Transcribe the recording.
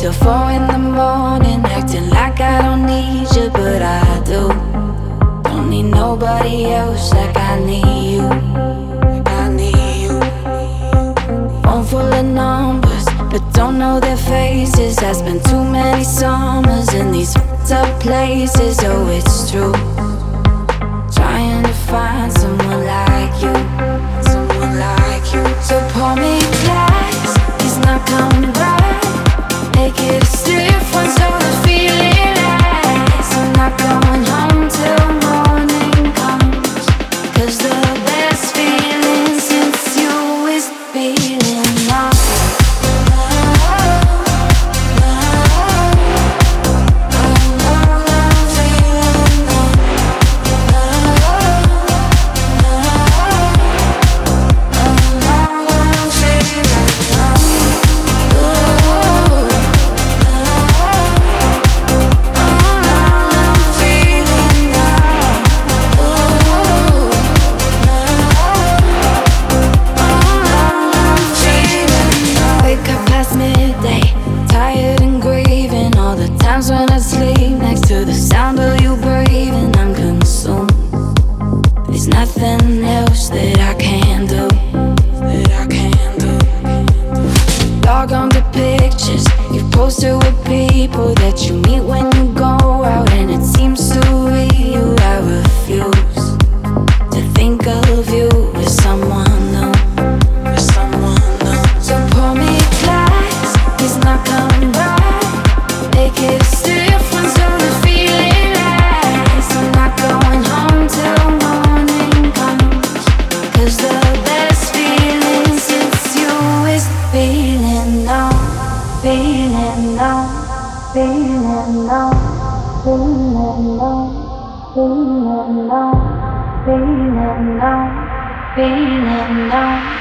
till 4 in the morning, acting like I don't need you, but I do. Don't need nobody else like I need you. Phone full of numbers, but don't know their faces. I spent too many summers in these fucked up places. Oh, it's true. Trying to find someone like you, someone like you. So pour me a glass, he's not coming back. Make it a stiff one so the feeling lasts. I'm not going home till morning comes, 'cause the best feeling since you is feeling numb. When I sleep next to the sound of you breathing, I'm consumed. There's nothing else that I can do, Log on to pictures you've posted with people that you meet when you go out, and it seems surreal. I refuse to think of you as someone new, So pour me a glass, he's not coming back. Make it a stiff one so the feeling lasts. I'm not going home till morning comes, 'cause the best feeling since you is feeling numb, feeling numb, feeling numb, feeling numb, feeling numb, feeling numb, feeling numb.